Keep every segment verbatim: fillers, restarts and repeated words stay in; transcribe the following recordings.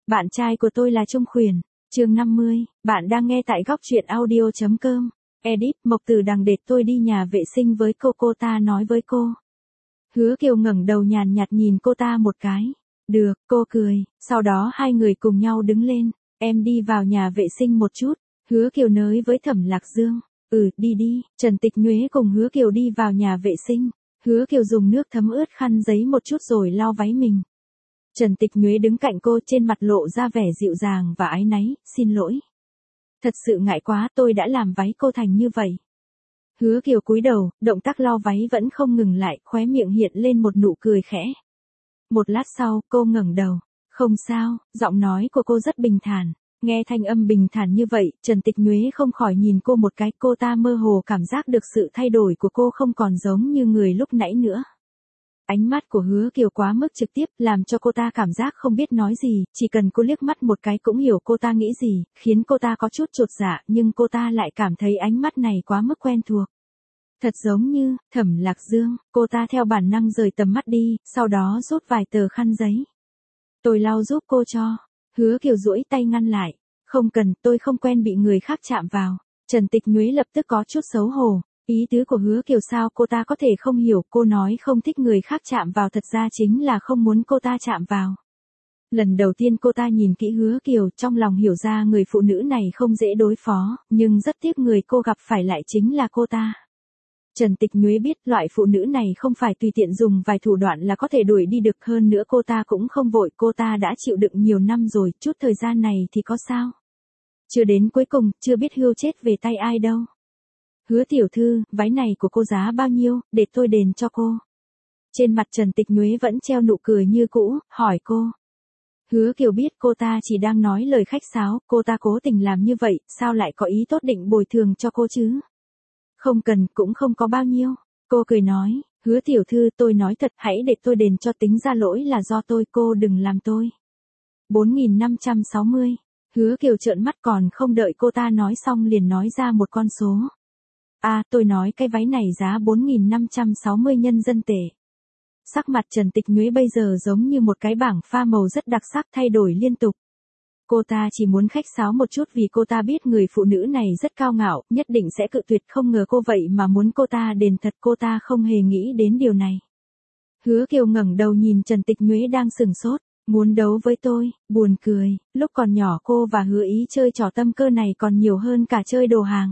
Bạn trai của tôi là Trung Khuyển. Chương năm mươi, bạn đang nghe tại góc truyện audio chấm com. Edit, Mộc Tử Đằng để tôi đi nhà vệ sinh với cô cô ta nói với cô. Hứa Kiều ngẩng đầu nhàn nhạt nhìn cô ta một cái. Được, cô cười, sau đó hai người cùng nhau đứng lên. Em đi vào nhà vệ sinh một chút. Hứa Kiều nói với Thẩm Lạc Dương. Ừ, đi đi. Trần Tịch Nhuế cùng Hứa Kiều đi vào nhà vệ sinh. Hứa Kiều dùng nước thấm ướt khăn giấy một chút rồi lau váy mình. Trần Tịch Nhuế đứng cạnh cô, trên mặt lộ ra vẻ dịu dàng và áy náy, xin lỗi. Thật sự ngại quá, tôi đã làm váy cô thành như vậy. Hứa Kiều cúi đầu, động tác lau váy vẫn không ngừng lại, khóe miệng hiện lên một nụ cười khẽ. Một lát sau, cô ngẩng đầu. Không sao, giọng nói của cô rất bình thản. Nghe thanh âm bình thản như vậy, Trần Tịch Nhuế không khỏi nhìn cô một cái, cô ta mơ hồ cảm giác được sự thay đổi của cô không còn giống như người lúc nãy nữa. Ánh mắt của Hứa Kiều quá mức trực tiếp, làm cho cô ta cảm giác không biết nói gì, chỉ cần cô liếc mắt một cái cũng hiểu cô ta nghĩ gì, khiến cô ta có chút chột dạ, nhưng cô ta lại cảm thấy ánh mắt này quá mức quen thuộc. Thật giống như, Thẩm Lạc Dương, cô ta theo bản năng rời tầm mắt đi, sau đó rút vài tờ khăn giấy. Tôi lau giúp cô cho. Hứa Kiều duỗi tay ngăn lại. Không cần, tôi không quen bị người khác chạm vào. Trần Tịch Nhuế lập tức có chút xấu hổ. Ý tứ của Hứa Kiều sao cô ta có thể không hiểu, cô nói không thích người khác chạm vào thật ra chính là không muốn cô ta chạm vào. Lần đầu tiên cô ta nhìn kỹ Hứa Kiều, trong lòng hiểu ra người phụ nữ này không dễ đối phó, nhưng rất tiếc người cô gặp phải lại chính là cô ta. Trần Tịch Nhuế biết loại phụ nữ này không phải tùy tiện dùng vài thủ đoạn là có thể đuổi đi được, hơn nữa cô ta cũng không vội, cô ta đã chịu đựng nhiều năm rồi, chút thời gian này thì có sao. Chưa đến cuối cùng, chưa biết hươu chết về tay ai đâu. Hứa tiểu thư, váy này của cô giá bao nhiêu, để tôi đền cho cô. Trên mặt Trần Tịch Nhuế vẫn treo nụ cười như cũ, hỏi cô. Hứa Kiều biết cô ta chỉ đang nói lời khách sáo, cô ta cố tình làm như vậy, sao lại có ý tốt định bồi thường cho cô chứ? Không cần, cũng không có bao nhiêu. Cô cười nói, Hứa tiểu thư, tôi nói thật, hãy để tôi đền cho, tính ra lỗi là do tôi, cô đừng làm tôi. bốn nghìn năm trăm sáu mươi. Hứa Kiều trợn mắt, còn không đợi cô ta nói xong liền nói ra một con số. À, tôi nói cái váy này giá bốn nghìn năm trăm sáu mươi nhân dân tệ. Sắc mặt Trần Tịch Nhuế bây giờ giống như một cái bảng pha màu rất đặc sắc, thay đổi liên tục. Cô ta chỉ muốn khách sáo một chút vì cô ta biết người phụ nữ này rất cao ngạo, nhất định sẽ cự tuyệt, không ngờ cô vậy mà muốn cô ta đền thật, cô ta không hề nghĩ đến điều này. Hứa Kiều ngẩng đầu nhìn Trần Tịch Nhuế đang sừng sốt, muốn đấu với tôi, buồn cười, lúc còn nhỏ cô và Hứa Ý chơi trò tâm cơ này còn nhiều hơn cả chơi đồ hàng.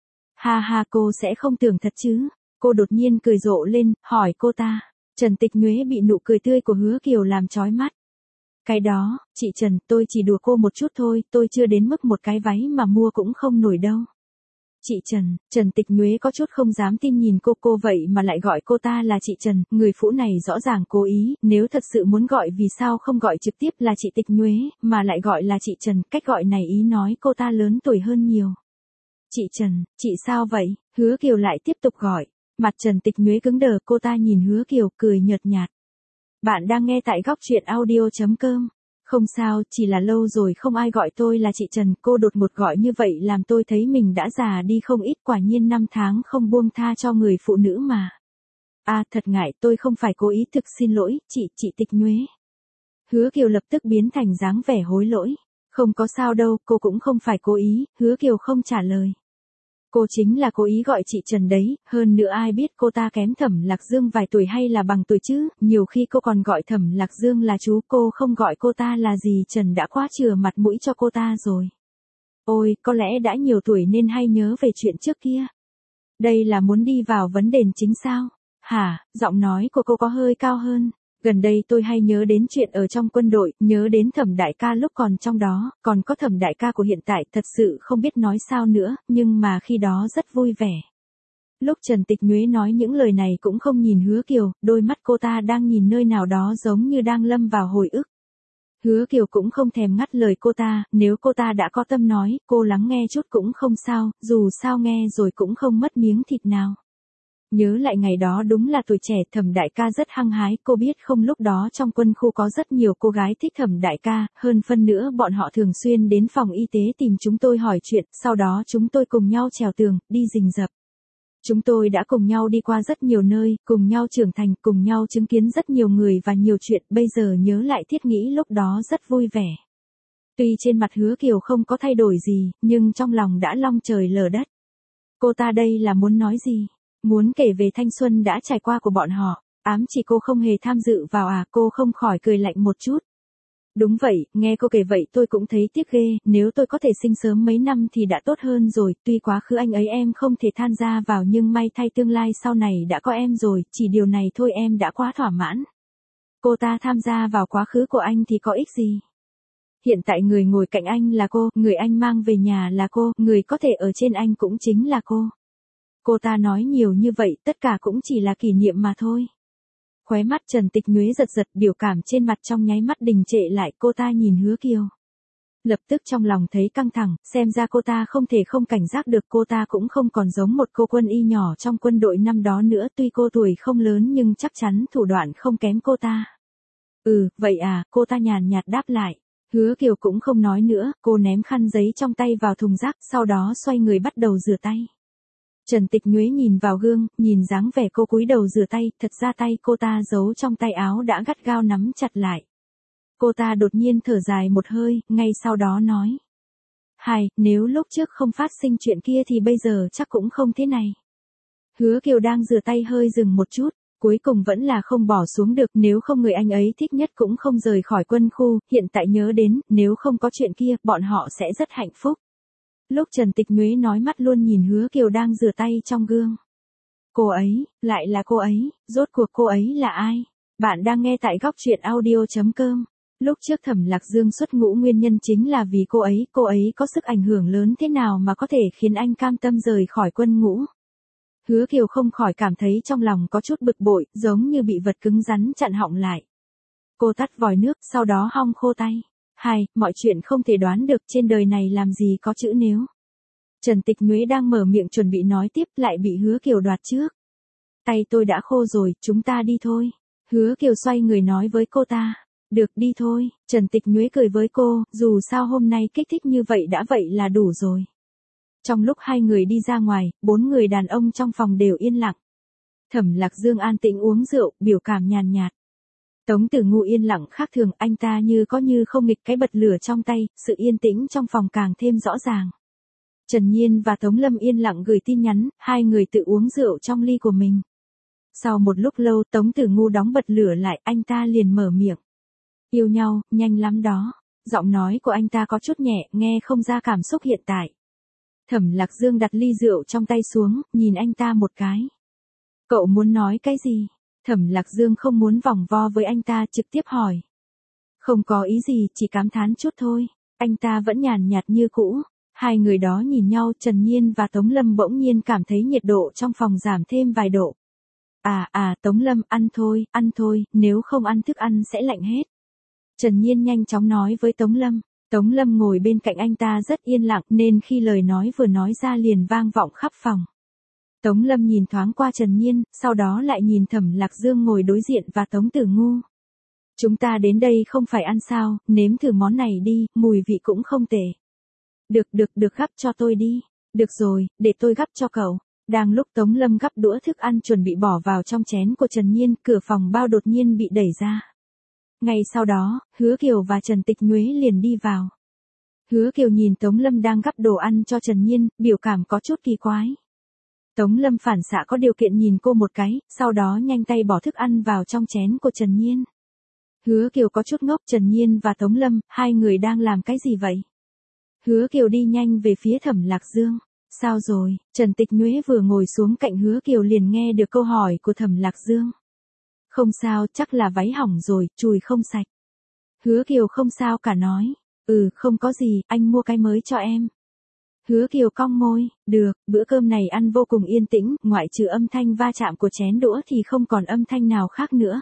Ha ha, cô sẽ không tưởng thật chứ? Cô đột nhiên cười rộ lên, hỏi cô ta. Trần Tịch Nhuế bị nụ cười tươi của Hứa Kiều làm chói mắt. Cái đó, chị Trần, tôi chỉ đùa cô một chút thôi, tôi chưa đến mức một cái váy mà mua cũng không nổi đâu. Chị Trần, Trần Tịch Nhuế có chút không dám tin nhìn cô, cô vậy mà lại gọi cô ta là chị Trần, người phụ này rõ ràng cố ý, nếu thật sự muốn gọi vì sao không gọi trực tiếp là chị Tịch Nhuế, mà lại gọi là chị Trần, cách gọi này ý nói cô ta lớn tuổi hơn nhiều. Chị Trần, chị sao vậy? Hứa Kiều lại tiếp tục gọi. Mặt Trần Tịch Nhuế cứng đờ, cô ta nhìn Hứa Kiều, cười nhợt nhạt. Bạn đang nghe tại góc truyện audio chấm com. Không sao, chỉ là lâu rồi không ai gọi tôi là chị Trần, cô đột ngột gọi như vậy làm tôi thấy mình đã già đi không ít, quả nhiên năm tháng không buông tha cho người phụ nữ mà. À, thật ngại, tôi không phải cố ý, thực xin lỗi, chị, chị Tịch Nhuế. Hứa Kiều lập tức biến thành dáng vẻ hối lỗi. Không có sao đâu, cô cũng không phải cố ý, Hứa Kiều không trả lời. Cô chính là cố ý gọi chị Trần đấy, hơn nữa ai biết cô ta kém Thẩm Lạc Dương vài tuổi hay là bằng tuổi chứ, nhiều khi cô còn gọi Thẩm Lạc Dương là chú, cô không gọi cô ta là gì Trần đã quá chừa mặt mũi cho cô ta rồi. Ôi, có lẽ đã nhiều tuổi nên hay nhớ về chuyện trước kia. Đây là muốn đi vào vấn đề chính sao? Hả, giọng nói của cô có hơi cao hơn. Gần đây tôi hay nhớ đến chuyện ở trong quân đội, nhớ đến Thẩm đại ca lúc còn trong đó, còn có Thẩm đại ca của hiện tại, thật sự không biết nói sao nữa, nhưng mà khi đó rất vui vẻ. Lúc Trần Tịch Nhuế nói những lời này cũng không nhìn Hứa Kiều, đôi mắt cô ta đang nhìn nơi nào đó giống như đang lâm vào hồi ức. Hứa Kiều cũng không thèm ngắt lời cô ta, nếu cô ta đã có tâm nói, cô lắng nghe chút cũng không sao, dù sao nghe rồi cũng không mất miếng thịt nào. Nhớ lại ngày đó đúng là tuổi trẻ, Thẩm đại ca rất hăng hái, cô biết không, lúc đó trong quân khu có rất nhiều cô gái thích Thẩm đại ca, hơn phân nữa bọn họ thường xuyên đến phòng y tế tìm chúng tôi hỏi chuyện, sau đó chúng tôi cùng nhau trèo tường, đi rình rập. Chúng tôi đã cùng nhau đi qua rất nhiều nơi, cùng nhau trưởng thành, cùng nhau chứng kiến rất nhiều người và nhiều chuyện, bây giờ nhớ lại thiết nghĩ lúc đó rất vui vẻ. Tuy trên mặt Hứa Kiều không có thay đổi gì, nhưng trong lòng đã long trời lở đất. Cô ta đây là muốn nói gì? Muốn kể về thanh xuân đã trải qua của bọn họ, ám chỉ cô không hề tham dự vào à? Cô không khỏi cười lạnh một chút. Đúng vậy, nghe cô kể vậy tôi cũng thấy tiếc ghê, nếu tôi có thể sinh sớm mấy năm thì đã tốt hơn rồi, tuy quá khứ anh ấy em không thể tham gia vào nhưng may thay tương lai sau này đã có em rồi, chỉ điều này thôi em đã quá thỏa mãn. Cô ta tham gia vào quá khứ của anh thì có ích gì? Hiện tại người ngồi cạnh anh là cô, người anh mang về nhà là cô, người có thể ở trên anh cũng chính là cô. Cô ta nói nhiều như vậy, tất cả cũng chỉ là kỷ niệm mà thôi. Khóe mắt Trần Tịch Nhuế giật giật, biểu cảm trên mặt trong nháy mắt đình trệ lại, cô ta nhìn Hứa Kiều. Lập tức trong lòng thấy căng thẳng, xem ra cô ta không thể không cảnh giác được, cô ta cũng không còn giống một cô quân y nhỏ trong quân đội năm đó nữa, tuy cô tuổi không lớn nhưng chắc chắn thủ đoạn không kém cô ta. Ừ, vậy à, cô ta nhàn nhạt đáp lại. Hứa Kiều cũng không nói nữa, cô ném khăn giấy trong tay vào thùng rác, sau đó xoay người bắt đầu rửa tay. Trần Tịch Nhuế nhìn vào gương, nhìn dáng vẻ cô cúi đầu rửa tay, thật ra tay cô ta giấu trong tay áo đã gắt gao nắm chặt lại. Cô ta đột nhiên thở dài một hơi, ngay sau đó nói. Hai, nếu lúc trước không phát sinh chuyện kia thì bây giờ chắc cũng không thế này. Hứa Kiều đang rửa tay hơi dừng một chút, cuối cùng vẫn là không bỏ xuống được, nếu không người anh ấy thích nhất cũng không rời khỏi quân khu, hiện tại nhớ đến, nếu không có chuyện kia, bọn họ sẽ rất hạnh phúc. Lúc Trần Tịch Nhuế nói mắt luôn nhìn Hứa Kiều đang rửa tay trong gương. Cô ấy, lại là cô ấy, rốt cuộc cô ấy là ai? Bạn đang nghe tại góc truyện audio chấm com. Lúc trước Thẩm Lạc Dương xuất ngũ nguyên nhân chính là vì cô ấy, cô ấy có sức ảnh hưởng lớn thế nào mà có thể khiến anh cam tâm rời khỏi quân ngũ. Hứa Kiều không khỏi cảm thấy trong lòng có chút bực bội, giống như bị vật cứng rắn chặn họng lại. Cô tắt vòi nước, sau đó hong khô tay. Hai, mọi chuyện không thể đoán được, trên đời này làm gì có chữ nếu. Trần Tịch Nhuế đang mở miệng chuẩn bị nói tiếp lại bị Hứa Kiều đoạt trước. Tay tôi đã khô rồi, chúng ta đi thôi. Hứa Kiều xoay người nói với cô ta. Được, đi thôi. Trần Tịch Nhuế cười với cô, dù sao hôm nay kích thích như vậy đã vậy là đủ rồi. Trong lúc hai người đi ra ngoài, bốn người đàn ông trong phòng đều yên lặng. Thẩm Lạc Dương an tĩnh uống rượu, biểu cảm nhàn nhạt. Tống Tử Ngu yên lặng khác thường, anh ta như có như không nghịch cái bật lửa trong tay, sự yên tĩnh trong phòng càng thêm rõ ràng. Trần Nhiên và Tống Lâm yên lặng gửi tin nhắn, hai người tự uống rượu trong ly của mình. Sau một lúc lâu Tống Tử Ngu đóng bật lửa lại, anh ta liền mở miệng. Yêu nhau, nhanh lắm đó. Giọng nói của anh ta có chút nhẹ, nghe không ra cảm xúc hiện tại. Thẩm Lạc Dương đặt ly rượu trong tay xuống, nhìn anh ta một cái. Cậu muốn nói cái gì? Thẩm Lạc Dương không muốn vòng vo với anh ta, trực tiếp hỏi. Không có ý gì, chỉ cảm thán chút thôi. Anh ta vẫn nhàn nhạt như cũ. Hai người đó nhìn nhau, Trần Nhiên và Tống Lâm bỗng nhiên cảm thấy nhiệt độ trong phòng giảm thêm vài độ. À à, Tống Lâm, ăn thôi, ăn thôi, nếu không ăn thức ăn sẽ lạnh hết. Trần Nhiên nhanh chóng nói với Tống Lâm. Tống Lâm ngồi bên cạnh anh ta rất yên lặng nên khi lời nói vừa nói ra liền vang vọng khắp phòng. Tống Lâm nhìn thoáng qua Trần Nhiên, sau đó lại nhìn Thẩm Lạc Dương ngồi đối diện và Tống Tử Ngu. Chúng ta đến đây không phải ăn sao, nếm thử món này đi, mùi vị cũng không tệ. Được được được, gắp cho tôi đi. Được rồi, để tôi gắp cho cậu. Đang lúc Tống Lâm gắp đũa thức ăn chuẩn bị bỏ vào trong chén của Trần Nhiên, cửa phòng bao đột nhiên bị đẩy ra. Ngay sau đó, Hứa Kiều và Trần Tịch Nhuế liền đi vào. Hứa Kiều nhìn Tống Lâm đang gắp đồ ăn cho Trần Nhiên, biểu cảm có chút kỳ quái. Tống Lâm phản xạ có điều kiện nhìn cô một cái, sau đó nhanh tay bỏ thức ăn vào trong chén của Trần Nhiên. Hứa Kiều có chút ngốc, Trần Nhiên và Tống Lâm, hai người đang làm cái gì vậy? Hứa Kiều đi nhanh về phía Thẩm Lạc Dương. Sao rồi? Trần Tịch Nhuế vừa ngồi xuống cạnh Hứa Kiều liền nghe được câu hỏi của Thẩm Lạc Dương. Không sao, chắc là váy hỏng rồi, chùi không sạch. Hứa Kiều không sao cả nói. Ừ, không có gì, anh mua cái mới cho em. Hứa Kiều cong môi, được, bữa cơm này ăn vô cùng yên tĩnh, ngoại trừ âm thanh va chạm của chén đũa thì không còn âm thanh nào khác nữa.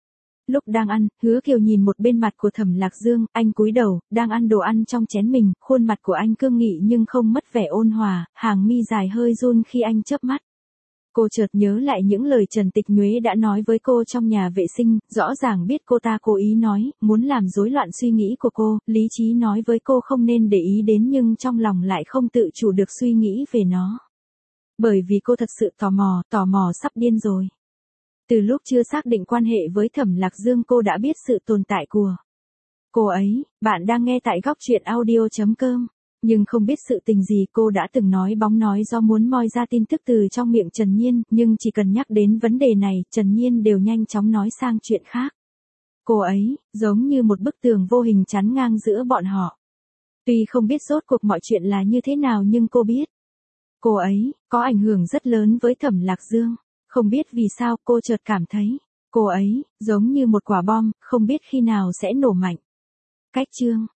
Lúc đang ăn, Hứa Kiều nhìn một bên mặt của Thẩm Lạc Dương, anh cúi đầu, đang ăn đồ ăn trong chén mình, khuôn mặt của anh cương nghị nhưng không mất vẻ ôn hòa, hàng mi dài hơi run khi anh chớp mắt. Cô chợt nhớ lại những lời Trần Tịch Nhuế đã nói với cô trong nhà vệ sinh, rõ ràng biết cô ta cố ý nói, muốn làm rối loạn suy nghĩ của cô, lý trí nói với cô không nên để ý đến nhưng trong lòng lại không tự chủ được suy nghĩ về nó. Bởi vì cô thật sự tò mò, tò mò sắp điên rồi. Từ lúc chưa xác định quan hệ với Thẩm Lạc Dương cô đã biết sự tồn tại của Cô ấy, bạn đang nghe tại góc chuyện audio chấm com. Nhưng không biết sự tình gì cô đã từng nói bóng nói do muốn moi ra tin tức từ trong miệng Trần Nhiên, nhưng chỉ cần nhắc đến vấn đề này, Trần Nhiên đều nhanh chóng nói sang chuyện khác. Cô ấy, giống như một bức tường vô hình chắn ngang giữa bọn họ. Tuy không biết rốt cuộc mọi chuyện là như thế nào nhưng cô biết. Cô ấy, có ảnh hưởng rất lớn với Thẩm Lạc Dương. Không biết vì sao cô chợt cảm thấy, cô ấy, giống như một quả bom, không biết khi nào sẽ nổ mạnh. Cách chương